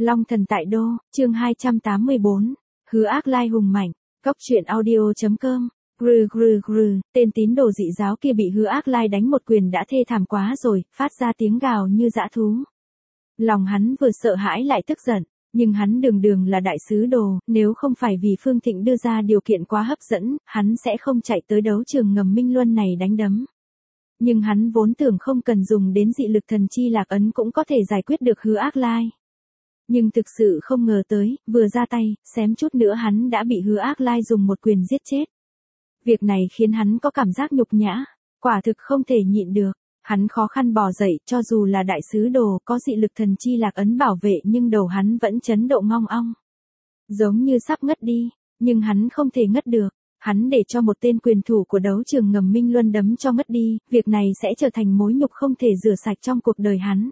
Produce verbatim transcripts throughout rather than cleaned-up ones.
Long thần tại đô, chương hai trăm tám mươi bốn. Hứa Ác Lai hùng mạnh. Cốc truyện audio chấm com. Grừ grừ grừ, tên tín đồ dị giáo kia bị Hứa Ác Lai đánh một quyền đã thê thảm quá rồi, phát ra tiếng gào như dã thú. Lòng hắn vừa sợ hãi lại tức giận, nhưng hắn đường đường là đại sứ đồ, nếu không phải vì Phương Thịnh đưa ra điều kiện quá hấp dẫn, hắn sẽ không chạy tới đấu trường ngầm Minh Luân này đánh đấm. Nhưng hắn vốn tưởng không cần dùng đến dị lực thần chi lạc ấn cũng có thể giải quyết được Hứa Ác Lai. Nhưng thực sự không ngờ tới, vừa ra tay, xém chút nữa hắn đã bị Hứa Ác Lai dùng một quyền giết chết. Việc này khiến hắn có cảm giác nhục nhã, quả thực không thể nhịn được. Hắn khó khăn bò dậy, cho dù là đại sứ đồ có dị lực thần chi lạc ấn bảo vệ nhưng đầu hắn vẫn chấn động ngong ong. Giống như sắp ngất đi, nhưng hắn không thể ngất được. Hắn để cho một tên quyền thủ của đấu trường ngầm Minh Luân đấm cho ngất đi, việc này sẽ trở thành mối nhục không thể rửa sạch trong cuộc đời hắn.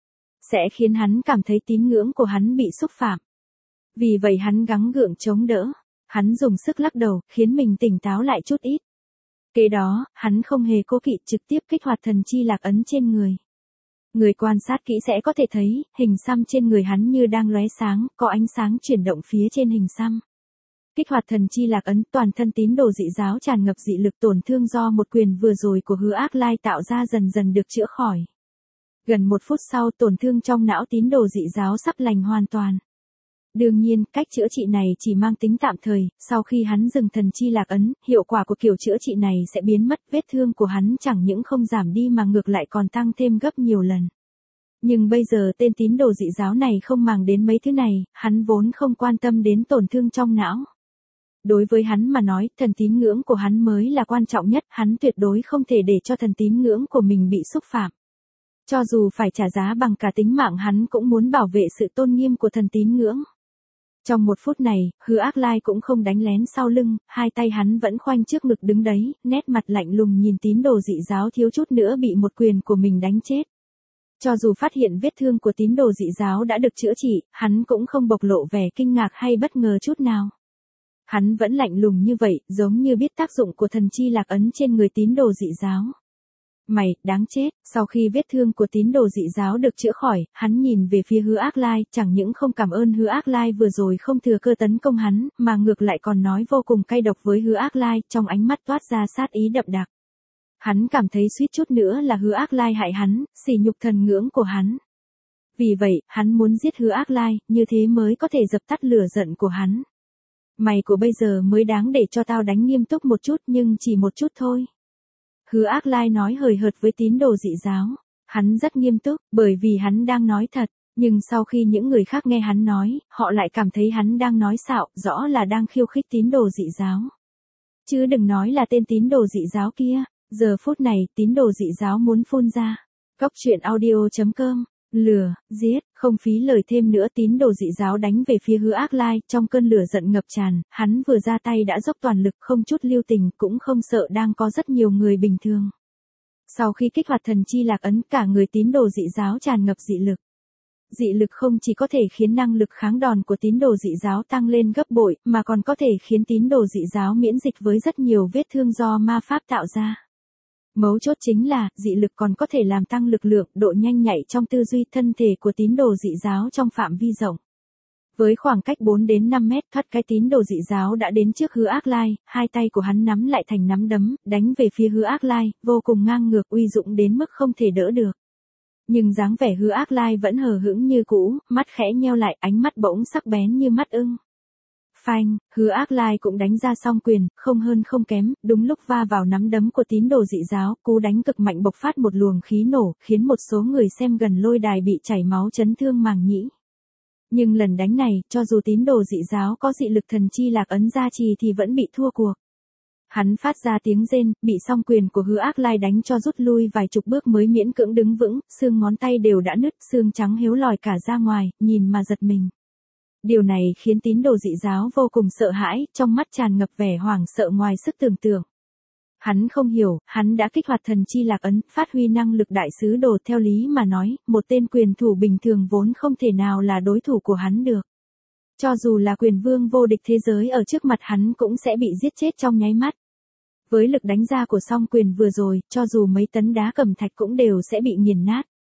Sẽ khiến hắn cảm thấy tín ngưỡng của hắn bị xúc phạm. Vì vậy hắn gắng gượng chống đỡ. Hắn dùng sức lắc đầu, khiến mình tỉnh táo lại chút ít. Kế đó, hắn không hề cố kỵ trực tiếp kích hoạt thần chi lạc ấn trên người. Người quan sát kỹ sẽ có thể thấy, hình xăm trên người hắn như đang lóe sáng, có ánh sáng chuyển động phía trên hình xăm. Kích hoạt thần chi lạc ấn, toàn thân tín đồ dị giáo tràn ngập dị lực tổn thương do một quyền vừa rồi của Hứa Ác Lai tạo ra dần dần được chữa khỏi. Gần một phút sau tổn thương trong não tín đồ dị giáo sắp lành hoàn toàn. Đương nhiên, cách chữa trị này chỉ mang tính tạm thời, sau khi hắn dừng thần chi lạc ấn, hiệu quả của kiểu chữa trị này sẽ biến mất, vết thương của hắn chẳng những không giảm đi mà ngược lại còn tăng thêm gấp nhiều lần. Nhưng bây giờ tên tín đồ dị giáo này không màng đến mấy thứ này, hắn vốn không quan tâm đến tổn thương trong não. Đối với hắn mà nói, thần tín ngưỡng của hắn mới là quan trọng nhất, hắn tuyệt đối không thể để cho thần tín ngưỡng của mình bị xúc phạm. Cho dù phải trả giá bằng cả tính mạng hắn cũng muốn bảo vệ sự tôn nghiêm của thần tín ngưỡng. Trong một phút này, Hứa Ác Lai cũng không đánh lén sau lưng, hai tay hắn vẫn khoanh trước ngực đứng đấy, nét mặt lạnh lùng nhìn tín đồ dị giáo thiếu chút nữa bị một quyền của mình đánh chết. Cho dù phát hiện vết thương của tín đồ dị giáo đã được chữa trị, hắn cũng không bộc lộ vẻ kinh ngạc hay bất ngờ chút nào. Hắn vẫn lạnh lùng như vậy, giống như biết tác dụng của thần chi lạc ấn trên người tín đồ dị giáo. Mày, đáng chết, sau khi vết thương của tín đồ dị giáo được chữa khỏi, hắn nhìn về phía Hứa Ác Lai, chẳng những không cảm ơn Hứa Ác Lai vừa rồi không thừa cơ tấn công hắn, mà ngược lại còn nói vô cùng cay độc với Hứa Ác Lai, trong ánh mắt toát ra sát ý đậm đặc. Hắn cảm thấy suýt chút nữa là Hứa Ác Lai hại hắn, sỉ nhục thần ngưỡng của hắn. Vì vậy, hắn muốn giết Hứa Ác Lai, như thế mới có thể dập tắt lửa giận của hắn. Mày của bây giờ mới đáng để cho tao đánh nghiêm túc một chút nhưng chỉ một chút thôi. Hứa Ác Lai nói hời hợt với tín đồ dị giáo. Hắn rất nghiêm túc, bởi vì hắn đang nói thật. Nhưng sau khi những người khác nghe hắn nói, họ lại cảm thấy hắn đang nói xạo, rõ là đang khiêu khích tín đồ dị giáo. Chứ đừng nói là tên tín đồ dị giáo kia. Giờ phút này, tín đồ dị giáo muốn phun ra. Cốc truyện audio chấm com. Lừa, giết, không phí lời thêm nữa tín đồ dị giáo đánh về phía Hứa Ác Lai, trong cơn lửa giận ngập tràn, hắn vừa ra tay đã dốc toàn lực không chút lưu tình, cũng không sợ đang có rất nhiều người bình thường. Sau khi kích hoạt thần chi lạc ấn cả người tín đồ dị giáo tràn ngập dị lực. Dị lực không chỉ có thể khiến năng lực kháng đòn của tín đồ dị giáo tăng lên gấp bội, mà còn có thể khiến tín đồ dị giáo miễn dịch với rất nhiều vết thương do ma pháp tạo ra. Mấu chốt chính là, dị lực còn có thể làm tăng lực lượng, độ nhanh nhạy trong tư duy thân thể của tín đồ dị giáo trong phạm vi rộng. Với khoảng cách bốn đến năm mét thoát cái tín đồ dị giáo đã đến trước Hứa Ác Lai, hai tay của hắn nắm lại thành nắm đấm, đánh về phía Hứa Ác Lai, vô cùng ngang ngược uy dũng đến mức không thể đỡ được. Nhưng dáng vẻ Hứa Ác Lai vẫn hờ hững như cũ, mắt khẽ nheo lại, ánh mắt bỗng sắc bén như mắt ưng. Phanh, Hứa Ác Lai cũng đánh ra song quyền, không hơn không kém, đúng lúc va vào nắm đấm của tín đồ dị giáo, cú đánh cực mạnh bộc phát một luồng khí nổ, khiến một số người xem gần lôi đài bị chảy máu chấn thương màng nhĩ. Nhưng lần đánh này, cho dù tín đồ dị giáo có dị lực thần chi lạc ấn gia trì thì vẫn bị thua cuộc. Hắn phát ra tiếng rên, bị song quyền của Hứa Ác Lai đánh cho rút lui vài chục bước mới miễn cưỡng đứng vững, xương ngón tay đều đã nứt, xương trắng héo lòi cả ra ngoài, nhìn mà giật mình. Điều này khiến tín đồ dị giáo vô cùng sợ hãi, trong mắt tràn ngập vẻ hoảng sợ ngoài sức tưởng tượng. Hắn không hiểu, hắn đã kích hoạt thần chi lạc ấn, phát huy năng lực đại sứ đồ theo lý mà nói, một tên quyền thủ bình thường vốn không thể nào là đối thủ của hắn được. Cho dù là quyền vương vô địch thế giới ở trước mặt hắn cũng sẽ bị giết chết trong nháy mắt. Với lực đánh ra của song quyền vừa rồi, cho dù mấy tấn đá cẩm thạch cũng đều sẽ bị nghiền nát.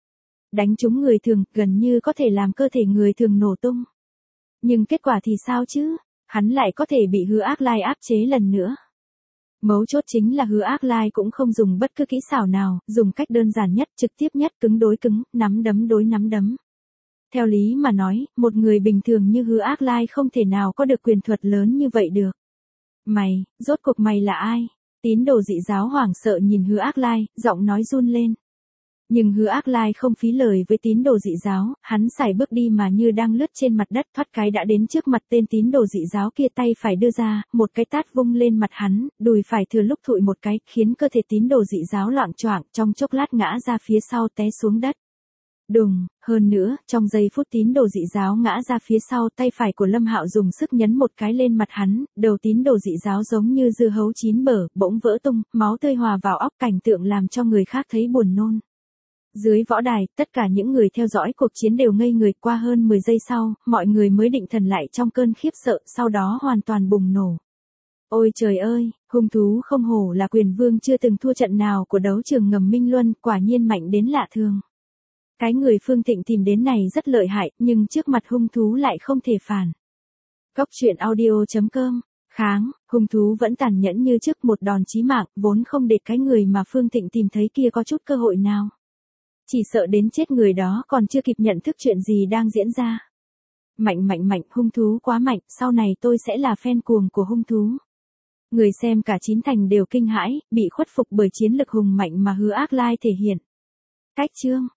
Đánh trúng người thường, gần như có thể làm cơ thể người thường nổ tung. Nhưng kết quả thì sao chứ? Hắn lại có thể bị Hứa Ác Lai áp chế lần nữa. Mấu chốt chính là Hứa Ác Lai cũng không dùng bất cứ kỹ xảo nào, dùng cách đơn giản nhất, trực tiếp nhất, cứng đối cứng, nắm đấm đối nắm đấm. Theo lý mà nói, một người bình thường như Hứa Ác Lai không thể nào có được quyền thuật lớn như vậy được. Mày, rốt cuộc mày là ai? Tín đồ dị giáo hoảng sợ nhìn Hứa Ác Lai, giọng nói run lên. Nhưng Hứa Ác Lai không phí lời với tín đồ dị giáo, hắn sải bước đi mà như đang lướt trên mặt đất, thoát cái đã đến trước mặt tên tín đồ dị giáo kia, tay phải đưa ra, một cái tát vung lên mặt hắn, đùi phải thừa lúc thụi một cái, khiến cơ thể tín đồ dị giáo loạng choạng, trong chốc lát ngã ra phía sau té xuống đất. Đùng, hơn nữa, trong giây phút tín đồ dị giáo ngã ra phía sau, tay phải của Lâm Hạo dùng sức nhấn một cái lên mặt hắn, đầu tín đồ dị giáo giống như dưa hấu chín bở, bỗng vỡ tung, máu tươi hòa vào óc, cảnh tượng làm cho người khác thấy buồn nôn. Dưới võ đài, tất cả những người theo dõi cuộc chiến đều ngây người. Qua hơn mười giây sau, mọi người mới định thần lại trong cơn khiếp sợ, sau đó hoàn toàn bùng nổ. Ôi trời ơi, hung thú không hổ là quyền vương chưa từng thua trận nào của đấu trường ngầm Minh Luân, quả nhiên mạnh đến lạ thường. Cái người Phương Thịnh tìm đến này rất lợi hại, nhưng trước mặt hung thú lại không thể phản. Cốc truyện audio chấm com. Kháng, hung thú vẫn tàn nhẫn như trước, một đòn chí mạng, vốn không để cái người mà Phương Thịnh tìm thấy kia có chút cơ hội nào. Chỉ sợ đến chết người đó còn chưa kịp nhận thức chuyện gì đang diễn ra. Mạnh mạnh mạnh, hung thú quá mạnh, sau này tôi sẽ là fan cuồng của hung thú. Người xem cả chín thành đều kinh hãi, bị khuất phục bởi chiến lực hùng mạnh mà Hứa Ác Lai thể hiện. Cách chương